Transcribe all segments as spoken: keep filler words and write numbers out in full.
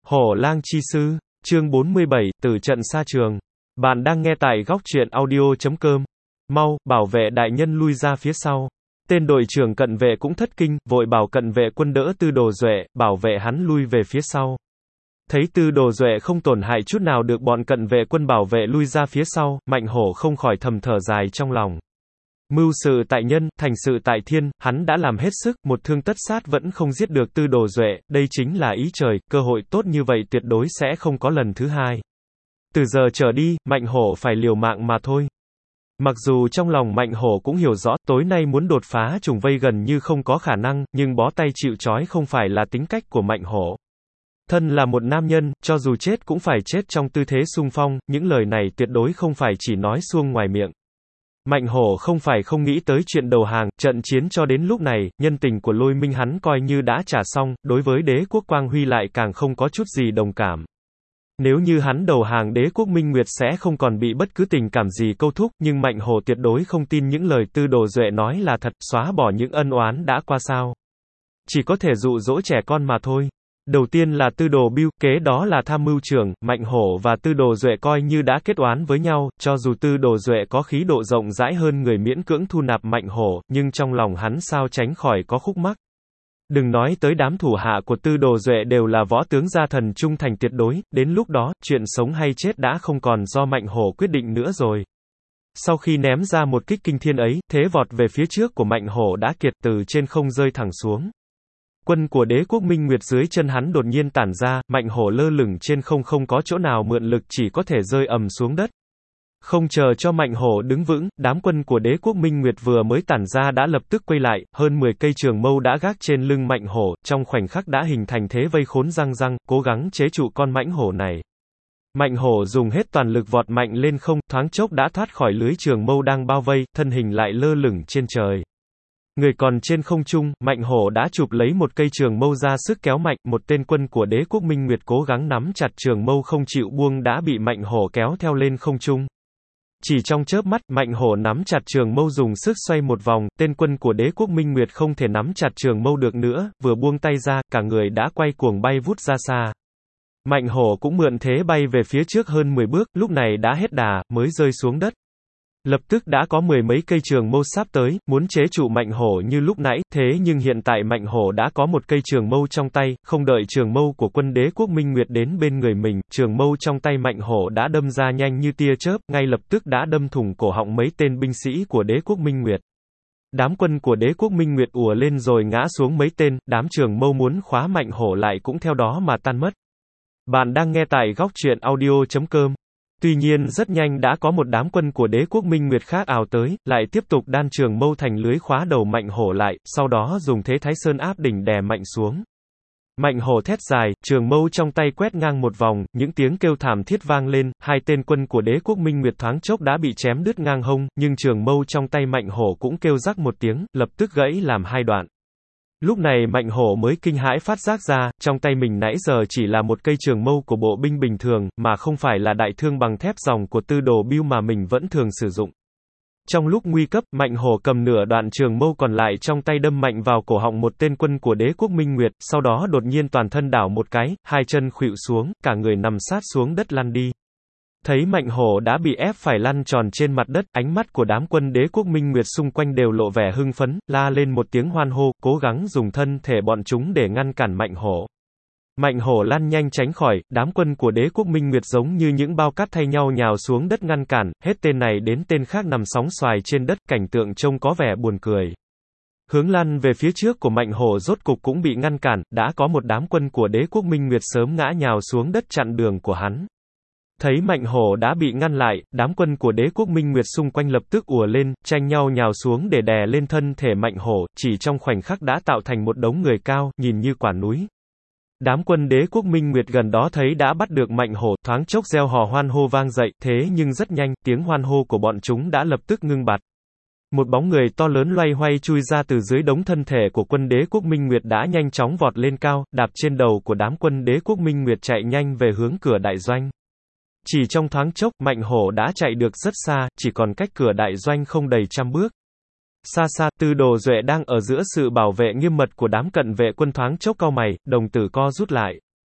Hổ lang chi sư, chương bốn mươi bảy, tử trận xa trường. Bạn đang nghe tại góc truyện audio.com. Mau, bảo vệ đại nhân lui ra phía sau. Tên đội trưởng cận vệ cũng thất kinh, vội bảo cận vệ quân đỡ Tư Đồ Duệ, bảo vệ hắn lui về phía sau. Thấy Tư Đồ Duệ không tổn hại chút nào được bọn cận vệ quân bảo vệ lui ra phía sau, Mạnh Hổ không khỏi thầm thở dài trong lòng. Mưu sự tại nhân, thành sự tại thiên, hắn đã làm hết sức, một thương tất sát vẫn không giết được Tư Đồ Duệ, đây chính là ý trời, cơ hội tốt như vậy tuyệt đối sẽ không có lần thứ hai. Từ giờ trở đi, Mạnh Hổ phải liều mạng mà thôi. Mặc dù trong lòng Mạnh Hổ cũng hiểu rõ, tối nay muốn đột phá trùng vây gần như không có khả năng, nhưng bó tay chịu trói không phải là tính cách của Mạnh Hổ. Thân là một nam nhân, cho dù chết cũng phải chết trong tư thế xung phong, những lời này tuyệt đối không phải chỉ nói suông ngoài miệng. Mạnh Hổ không phải không nghĩ tới chuyện đầu hàng, trận chiến cho đến lúc này, nhân tình của Lôi Minh hắn coi như đã trả xong, đối với đế quốc Quang Huy lại càng không có chút gì đồng cảm. Nếu như hắn đầu hàng đế quốc Minh Nguyệt sẽ không còn bị bất cứ tình cảm gì câu thúc, nhưng Mạnh Hổ tuyệt đối không tin những lời Tư Đồ Duệ nói là thật, xóa bỏ những ân oán đã qua sao. Chỉ có thể dụ dỗ trẻ con mà thôi. Đầu tiên là Tư Đồ Bưu, kế đó là tham mưu trưởng, Mạnh Hổ và Tư Đồ Duệ coi như đã kết oán với nhau, cho dù Tư Đồ Duệ có khí độ rộng rãi hơn người miễn cưỡng thu nạp Mạnh Hổ, nhưng trong lòng hắn sao tránh khỏi có khúc mắc. Đừng nói tới đám thủ hạ của Tư Đồ Duệ đều là võ tướng gia thần trung thành tuyệt đối, đến lúc đó, chuyện sống hay chết đã không còn do Mạnh Hổ quyết định nữa rồi. Sau khi ném ra một kích kinh thiên ấy, thế vọt về phía trước của Mạnh Hổ đã kiệt từ trên không rơi thẳng xuống. Quân của đế quốc Minh Nguyệt dưới chân hắn đột nhiên tản ra, Mạnh Hổ lơ lửng trên không không có chỗ nào mượn lực chỉ có thể rơi ầm xuống đất. Không chờ cho Mạnh Hổ đứng vững, đám quân của đế quốc Minh Nguyệt vừa mới tản ra đã lập tức quay lại, hơn mười cây trường mâu đã gác trên lưng Mạnh Hổ, trong khoảnh khắc đã hình thành thế vây khốn răng răng, cố gắng chế trụ con mãnh hổ này. Mạnh Hổ dùng hết toàn lực vọt mạnh lên không, thoáng chốc đã thoát khỏi lưới trường mâu đang bao vây, thân hình lại lơ lửng trên trời. Người còn trên không trung, Mạnh Hổ đã chụp lấy một cây trường mâu ra sức kéo mạnh, một tên quân của đế quốc Minh Nguyệt cố gắng nắm chặt trường mâu không chịu buông đã bị Mạnh Hổ kéo theo lên không trung. Chỉ trong chớp mắt, Mạnh Hổ nắm chặt trường mâu dùng sức xoay một vòng, tên quân của đế quốc Minh Nguyệt không thể nắm chặt trường mâu được nữa, vừa buông tay ra, cả người đã quay cuồng bay vút ra xa. Mạnh Hổ cũng mượn thế bay về phía trước hơn mười bước, lúc này đã hết đà, mới rơi xuống đất. Lập tức đã có mười mấy cây trường mâu sắp tới, muốn chế trụ Mạnh Hổ như lúc nãy, thế nhưng hiện tại Mạnh Hổ đã có một cây trường mâu trong tay, không đợi trường mâu của quân đế quốc Minh Nguyệt đến bên người mình, trường mâu trong tay Mạnh Hổ đã đâm ra nhanh như tia chớp, ngay lập tức đã đâm thủng cổ họng mấy tên binh sĩ của đế quốc Minh Nguyệt. Đám quân của đế quốc Minh Nguyệt ùa lên rồi ngã xuống mấy tên, đám trường mâu muốn khóa Mạnh Hổ lại cũng theo đó mà tan mất. Bạn đang nghe tại góc truyện audio.com. Tuy nhiên rất nhanh đã có một đám quân của đế quốc Minh Nguyệt khác ào tới, lại tiếp tục đan trường mâu thành lưới khóa đầu Mạnh Hổ lại, sau đó dùng thế Thái Sơn áp đỉnh đè mạnh xuống. Mạnh Hổ thét dài, trường mâu trong tay quét ngang một vòng, những tiếng kêu thảm thiết vang lên, hai tên quân của đế quốc Minh Nguyệt thoáng chốc đã bị chém đứt ngang hông, nhưng trường mâu trong tay Mạnh Hổ cũng kêu rắc một tiếng, lập tức gãy làm hai đoạn. Lúc này Mạnh Hổ mới kinh hãi phát giác ra, trong tay mình nãy giờ chỉ là một cây trường mâu của bộ binh bình thường, mà không phải là đại thương bằng thép dòng của Tư Đồ Bưu mà mình vẫn thường sử dụng. Trong lúc nguy cấp, Mạnh Hổ cầm nửa đoạn trường mâu còn lại trong tay đâm mạnh vào cổ họng một tên quân của đế quốc Minh Nguyệt, sau đó đột nhiên toàn thân đảo một cái, hai chân khuỵu xuống, cả người nằm sát xuống đất lăn đi. Thấy Mạnh Hổ đã bị ép phải lăn tròn trên mặt đất, ánh mắt của đám quân đế quốc Minh Nguyệt xung quanh đều lộ vẻ hưng phấn, la lên một tiếng hoan hô, cố gắng dùng thân thể bọn chúng để ngăn cản Mạnh Hổ. Mạnh Hổ lăn nhanh tránh khỏi, đám quân của đế quốc Minh Nguyệt giống như những bao cát thay nhau nhào xuống đất ngăn cản, hết tên này đến tên khác nằm sóng xoài trên đất, cảnh tượng trông có vẻ buồn cười. Hướng lăn về phía trước của Mạnh Hổ rốt cục cũng bị ngăn cản, đã có một đám quân của đế quốc Minh Nguyệt sớm ngã nhào xuống đất chặn đường của hắn. Thấy Mạnh Hổ đã bị ngăn lại, đám quân của đế quốc Minh Nguyệt xung quanh lập tức ùa lên, tranh nhau nhào xuống để đè lên thân thể Mạnh Hổ, chỉ trong khoảnh khắc đã tạo thành một đống người cao, nhìn như quả núi. Đám quân đế quốc Minh Nguyệt gần đó thấy đã bắt được Mạnh Hổ, thoáng chốc reo hò hoan hô vang dậy, thế nhưng rất nhanh, tiếng hoan hô của bọn chúng đã lập tức ngưng bặt. Một bóng người to lớn loay hoay chui ra từ dưới đống thân thể của quân đế quốc Minh Nguyệt đã nhanh chóng vọt lên cao, đạp trên đầu của đám quân đế quốc Minh Nguyệt chạy nhanh về hướng cửa đại doanh. Chỉ trong thoáng chốc, Mạnh Hổ đã chạy được rất xa, chỉ còn cách cửa đại doanh không đầy trăm bước. Xa xa, Tư Đồ Duệ đang ở giữa sự bảo vệ nghiêm mật của đám cận vệ quân thoáng chốc cau mày, đồng tử co rút lại.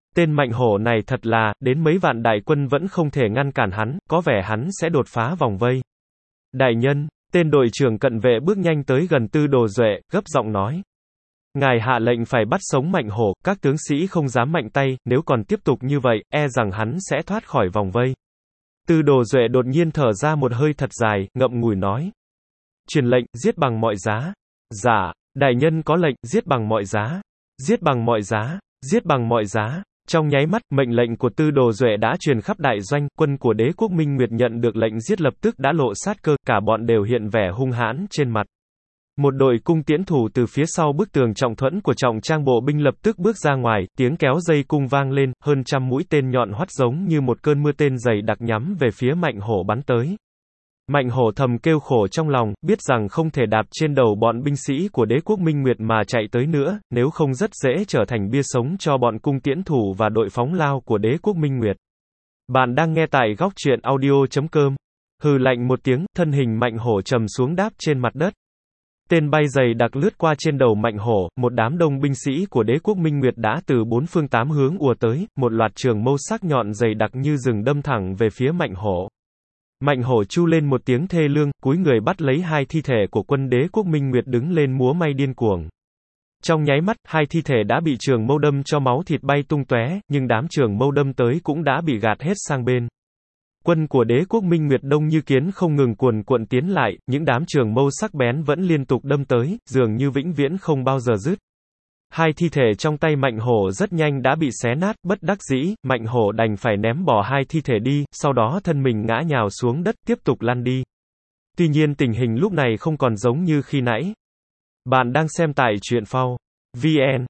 Tên Mạnh Hổ này thật là, đến mấy vạn đại quân vẫn không thể ngăn cản hắn, có vẻ hắn sẽ đột phá vòng vây. Đại nhân, tên đội trưởng cận vệ bước nhanh tới gần Tư Đồ Duệ, gấp giọng nói. Ngài hạ lệnh phải bắt sống Mạnh Hổ, các tướng sĩ không dám mạnh tay, nếu còn tiếp tục như vậy, e rằng hắn sẽ thoát khỏi vòng vây. Tư Đồ Duệ đột nhiên thở ra một hơi thật dài, ngậm ngùi nói. Truyền lệnh, giết bằng mọi giá. Dạ, đại nhân có lệnh, giết bằng mọi giá. Giết bằng mọi giá, giết bằng mọi giá. Trong nháy mắt, mệnh lệnh của Tư Đồ Duệ đã truyền khắp đại doanh, quân của Đế quốc Minh Nguyệt nhận được lệnh giết lập tức đã lộ sát cơ, cả bọn đều hiện vẻ hung hãn trên mặt. Một đội cung tiễn thủ từ phía sau bức tường trọng thuẫn của trọng trang bộ binh lập tức bước ra ngoài, tiếng kéo dây cung vang lên, hơn trăm mũi tên nhọn hoắt giống như một cơn mưa tên dày đặc nhắm về phía Mạnh Hổ bắn tới. Mạnh Hổ thầm kêu khổ trong lòng, biết rằng không thể đạp trên đầu bọn binh sĩ của Đế quốc Minh Nguyệt mà chạy tới nữa, nếu không rất dễ trở thành bia sống cho bọn cung tiễn thủ và đội phóng lao của Đế quốc Minh Nguyệt. Bạn đang nghe tại góc truyện audio chấm com. Hừ lạnh một tiếng, thân hình Mạnh Hổ trầm xuống đáp trên mặt đất. Tên bay dày đặc lướt qua trên đầu Mạnh Hổ, một đám đông binh sĩ của Đế quốc Minh Nguyệt đã từ bốn phương tám hướng ùa tới, một loạt trường mâu sắc nhọn dày đặc như rừng đâm thẳng về phía Mạnh Hổ. Mạnh Hổ chu lên một tiếng thê lương, cúi người bắt lấy hai thi thể của quân Đế quốc Minh Nguyệt đứng lên múa may điên cuồng. Trong nháy mắt, hai thi thể đã bị trường mâu đâm cho máu thịt bay tung tóe, nhưng đám trường mâu đâm tới cũng đã bị gạt hết sang bên. Quân của Đế quốc Minh Nguyệt đông như kiến không ngừng cuồn cuộn tiến lại, những đám trường mâu sắc bén vẫn liên tục đâm tới, dường như vĩnh viễn không bao giờ dứt. Hai thi thể trong tay Mạnh Hổ rất nhanh đã bị xé nát, bất đắc dĩ, Mạnh Hổ đành phải ném bỏ hai thi thể đi, sau đó thân mình ngã nhào xuống đất, tiếp tục lăn đi. Tuy nhiên tình hình lúc này không còn giống như khi nãy. Bạn đang xem tại truyện phao vn,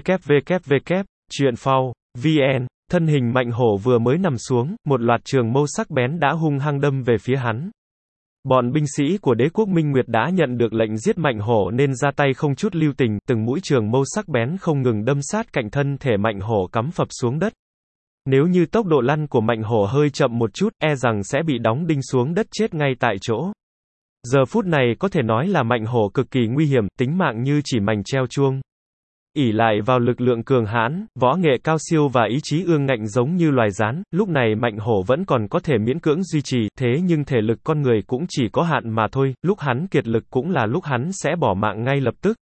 www, truyện phao vn, thân hình Mạnh Hổ vừa mới nằm xuống, một loạt trường mâu sắc bén đã hung hăng đâm về phía hắn. Bọn binh sĩ của Đế quốc Minh Nguyệt đã nhận được lệnh giết Mạnh Hổ nên ra tay không chút lưu tình, từng mũi trường mâu sắc bén không ngừng đâm sát cạnh thân thể Mạnh Hổ cắm phập xuống đất. Nếu như tốc độ lăn của Mạnh Hổ hơi chậm một chút, e rằng sẽ bị đóng đinh xuống đất chết ngay tại chỗ. Giờ phút này có thể nói là Mạnh Hổ cực kỳ nguy hiểm, tính mạng như chỉ mành treo chuông. Ỷ lại vào lực lượng cường hãn, võ nghệ cao siêu và ý chí ương ngạnh giống như loài rắn, lúc này Mạnh Hổ vẫn còn có thể miễn cưỡng duy trì, thế nhưng thể lực con người cũng chỉ có hạn mà thôi, lúc hắn kiệt lực cũng là lúc hắn sẽ bỏ mạng ngay lập tức.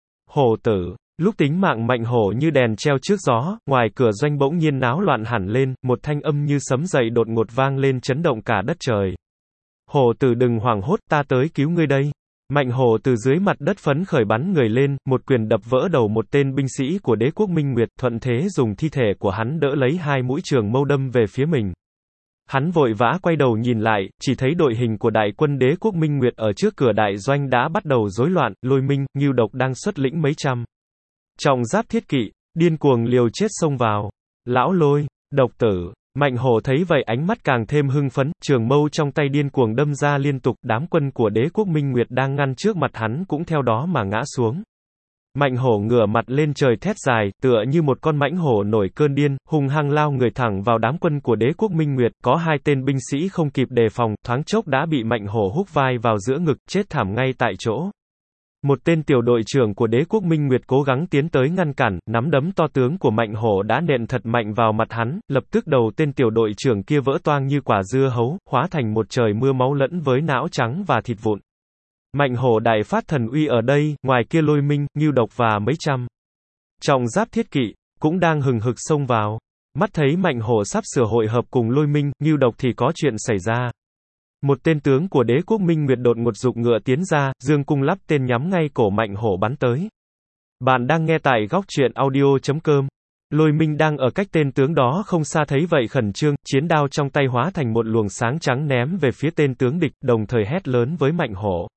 Hổ tử, lúc tính mạng Mạnh Hổ như đèn treo trước gió, ngoài cửa doanh bỗng nhiên náo loạn hẳn lên, một thanh âm như sấm dậy đột ngột vang lên chấn động cả đất trời. Hổ tử đừng hoảng hốt, ta tới cứu ngươi đây. Mạnh Hổ từ dưới mặt đất phấn khởi bắn người lên, một quyền đập vỡ đầu một tên binh sĩ của Đế quốc Minh Nguyệt, thuận thế dùng thi thể của hắn đỡ lấy hai mũi trường mâu đâm về phía mình. Hắn vội vã quay đầu nhìn lại, chỉ thấy đội hình của đại quân Đế quốc Minh Nguyệt ở trước cửa đại doanh đã bắt đầu rối loạn, Lôi Minh, Ngưu Độc đang xuất lĩnh mấy trăm trọng giáp thiết kỵ, điên cuồng liều chết xông vào. Lão Lôi, Độc tử. Mạnh Hổ thấy vậy ánh mắt càng thêm hưng phấn, trường mâu trong tay điên cuồng đâm ra liên tục, đám quân của Đế quốc Minh Nguyệt đang ngăn trước mặt hắn cũng theo đó mà ngã xuống. Mạnh Hổ ngửa mặt lên trời thét dài, tựa như một con mãnh hổ nổi cơn điên, hung hăng lao người thẳng vào đám quân của Đế quốc Minh Nguyệt, có hai tên binh sĩ không kịp đề phòng, thoáng chốc đã bị Mạnh Hổ húc vai vào giữa ngực, chết thảm ngay tại chỗ. Một tên tiểu đội trưởng của Đế quốc Minh Nguyệt cố gắng tiến tới ngăn cản, nắm đấm to tướng của Mạnh Hổ đã nện thật mạnh vào mặt hắn, lập tức đầu tên tiểu đội trưởng kia vỡ toang như quả dưa hấu, hóa thành một trời mưa máu lẫn với não trắng và thịt vụn. Mạnh Hổ đại phát thần uy ở đây, ngoài kia Lôi Minh, Ngưu Độc và mấy trăm trọng giáp thiết kỵ cũng đang hừng hực xông vào. Mắt thấy Mạnh Hổ sắp sửa hội hợp cùng Lôi Minh, Ngưu Độc thì có chuyện xảy ra. Một tên tướng của Đế quốc Minh Nguyệt đột ngột giục ngựa tiến ra, dương cung lắp tên nhắm ngay cổ Mạnh Hổ bắn tới. Bạn đang nghe tại góc truyện audio chấm com. Lôi Minh đang ở cách tên tướng đó không xa thấy vậy khẩn trương, chiến đao trong tay hóa thành một luồng sáng trắng ném về phía tên tướng địch, đồng thời hét lớn với Mạnh Hổ.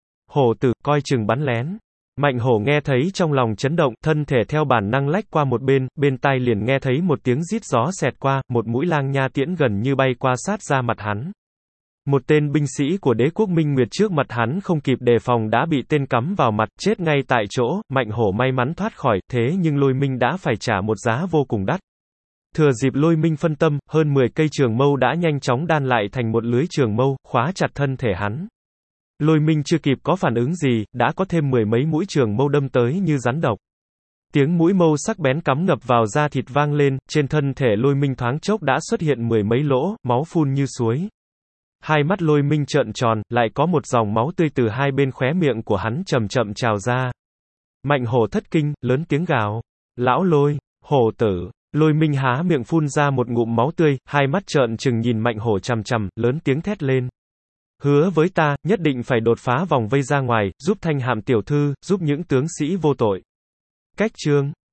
Hổ tử, coi chừng bắn lén. Mạnh Hổ nghe thấy trong lòng chấn động, thân thể theo bản năng lách qua một bên, bên tai liền nghe thấy một tiếng rít gió xẹt qua, một mũi lang nha tiễn gần như bay qua sát ra mặt hắn. Một tên binh sĩ của Đế quốc Minh Nguyệt trước mặt hắn không kịp đề phòng đã bị tên cắm vào mặt, chết ngay tại chỗ. Mạnh Hổ may mắn thoát khỏi, thế nhưng Lôi Minh đã phải trả một giá vô cùng đắt. Thừa dịp Lôi Minh phân tâm, hơn mười cây trường mâu đã nhanh chóng đan lại thành một lưới trường mâu, khóa chặt thân thể hắn. Lôi Minh chưa kịp có phản ứng gì, đã có thêm mười mấy mũi trường mâu đâm tới như rắn độc. Tiếng mũi mâu sắc bén cắm ngập vào da thịt vang lên, trên thân thể Lôi Minh thoáng chốc đã xuất hiện mười mấy lỗ, máu phun như suối. Hai mắt Lôi Minh trợn tròn, lại có một dòng máu tươi từ hai bên khóe miệng của hắn chậm chậm trào ra. Mạnh hổ thất kinh, lớn tiếng gào. Lão Lôi, hổ tử. Lôi Minh há miệng phun ra một ngụm máu tươi, hai mắt trợn trừng nhìn mạnh hổ chằm chằm, lớn tiếng thét lên. Hứa với ta, nhất định phải đột phá vòng vây ra ngoài, giúp Thanh Hàm tiểu thư, giúp những tướng sĩ vô tội. Cách chương